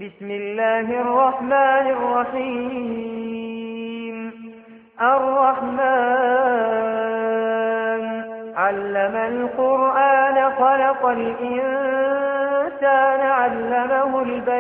بسم الله الرحمن الرحيم الرحمن علم القرآن خلق الإنسان علمه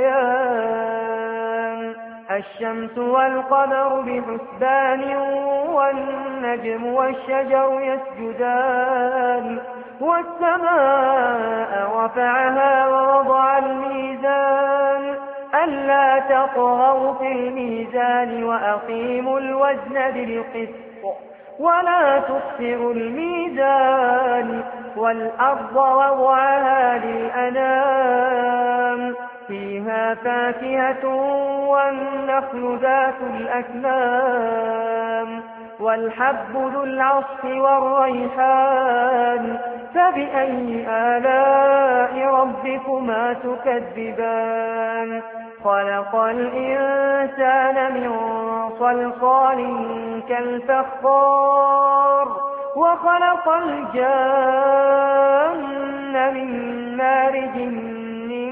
البيان الشمس والقمر بحسبان والنجم والشجر يسجدان والسماء رفعها ووضع الميزان ألا تطغوا في الميزان وأقيموا الوزن بالقسط ولا تخسروا الميزان والأرض وضعها للأنام فيها فاكهة والنخل ذات الأكمام والحب ذو العصف والريحان فبأي آلاء ربكما تكذبان خلق الإنسان من صلصال كالفخار وخلق الجان من مارج من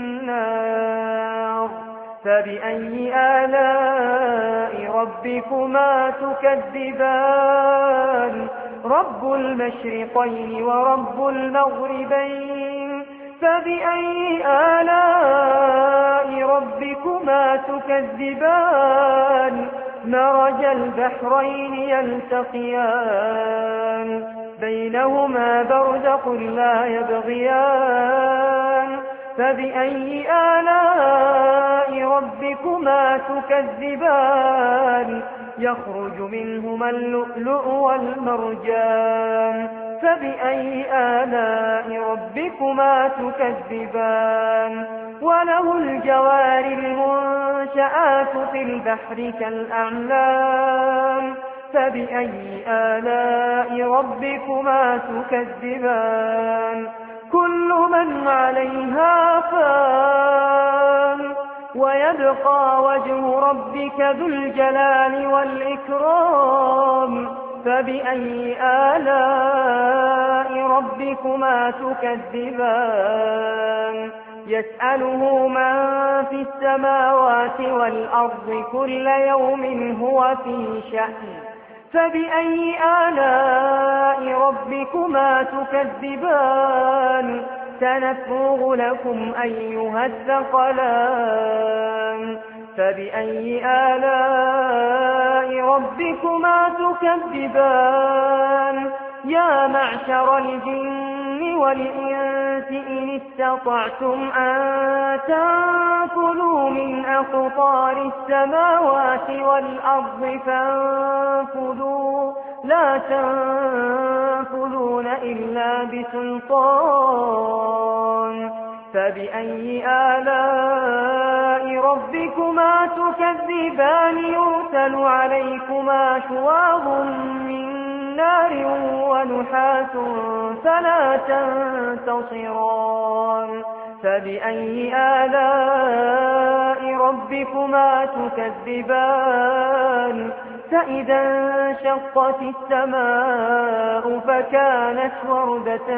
نار فبأي آلاء ربكما تكذبان رب المشرقين ورب المغربين فبأي آلاء ربكما تكذبان مرج البحرين يلتقيان بينهما برزخ لا يبغيان فبأي آلاء ربكما تكذبان يخرج منهما اللؤلؤ والمرجان فبأي آلاء ربكما تكذبان وله الجوار المنشآت في البحر كالأعلام فبأي آلاء ربكما تكذبان كل من عليها فان ويبقى وجه ربك ذو الجلال والإكرام فبأي آلاء ربكما تكذبان يسأله من في السماوات والأرض كل يوم هو في شأن فبأي آلاء ربكما تكذبان سنفرغ لكم أيها الثقلان فبأي آلاء ربكما تكذبان يا معشر الجن والإنس إن استطعتم أن تنفذوا من أقطار السماوات والأرض فانفذوا لا تنفذون إلا بسلطان فبأي آلاء ربكما تكذبان يرسل عليكما شواظ من نار ونحاس فلا تنتصران فبأي آلاء ربكما تكذبان فإذا انشقت السماء فكانت وردة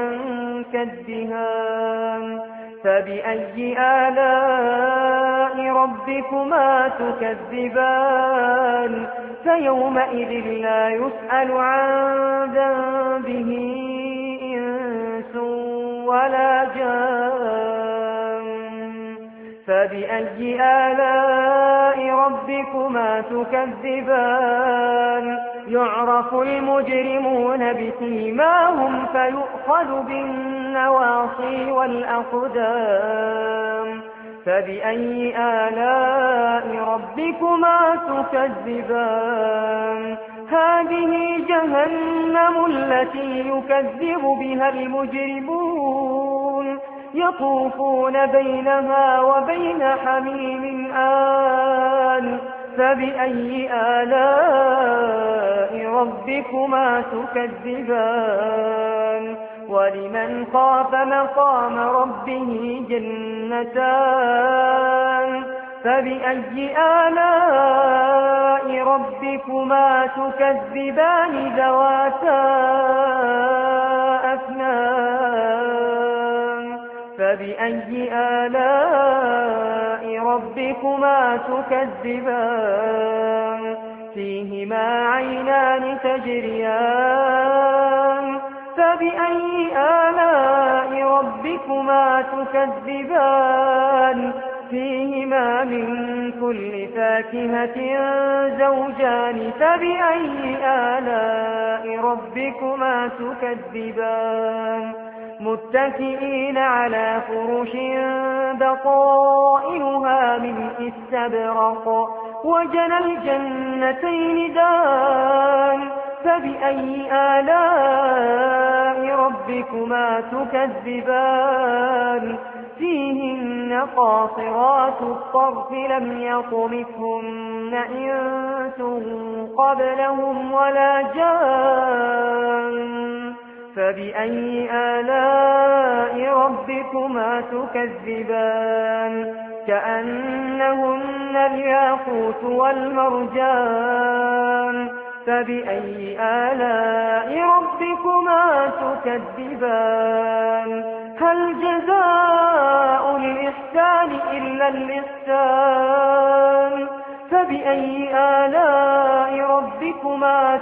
كالدهان فبأي آلاء ربكما تكذبان فيومئذ لا يسأل عن ذنبه إنس ولا جان فبأي آلاء ربكما تكذبان يعرف المجرمون بسيماهم فيؤخذ بالنواصي والأقدام فبأي آلاء ربكما تكذبان هذه جهنم التي يكذب بها المجرمون يطوفون بينها وبين حميم آن فبأي آلاء ربكما تكذبان ولمن خاف مقام ربه جنتان فبأي آلاء ربكما تكذبان ذواتا أفنان فبأي آلاء ربكما تكذبان فيهما عينان تجريان فبأي آلاء ربكما تكذبان فيهما من كل فاكهة زوجان فبأي آلاء ربكما تكذبان متكئين على فرش بطائنها من استبرق وجنى الجنتين دان فبأي آلاء ربكما تكذبان فيهن قاصرات الطرف لم يطمثهن إنس قبلهم ولا جان فبأي آلاء ربكما تكذبان كأنهن الياقوت والمرجان فبأي آلاء ربكما تكذبان هل جزاء الإحسان إلا الإحسان فبأي آلاء ربكما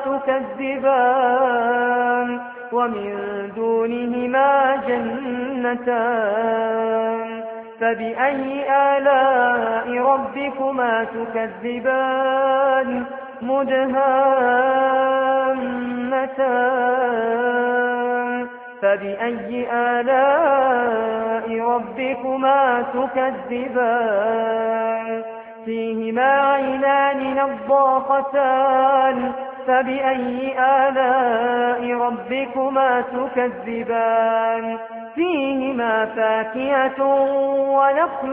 تكذبان ومن دونهما جنتان فبأي آلاء ربكما تكذبان مدهامتان فبأي آلاء ربكما تكذبان فيهما عينان نضاختان فبأي آلاء ربكما تكذبان فيهما فاكهة ونخل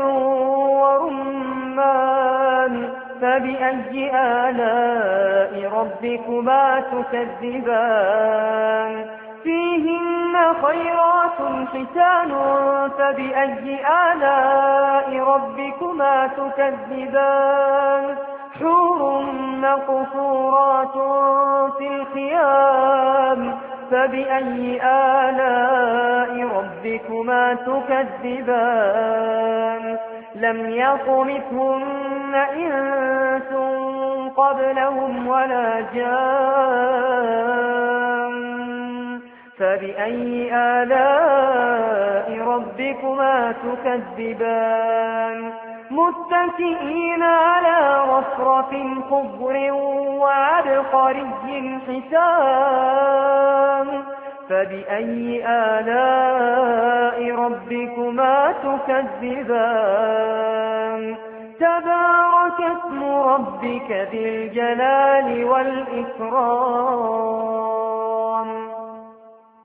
ورمان فبأي آلاء ربكما تكذبان فيهن خيرات حسان فبأي آلاء ربكما تكذبان حور مقصورات في الخيام فبأي آلاء ربكما تكذبان لم يطمثهن إنس قبلهم ولا جان فبأي آلاء ربكما تكذبان متكئين على رفرف خضر وعبقري حسان فبأي آلاء ربكما تكذبان تبارك اسم ربك ذي الجلال والإكرام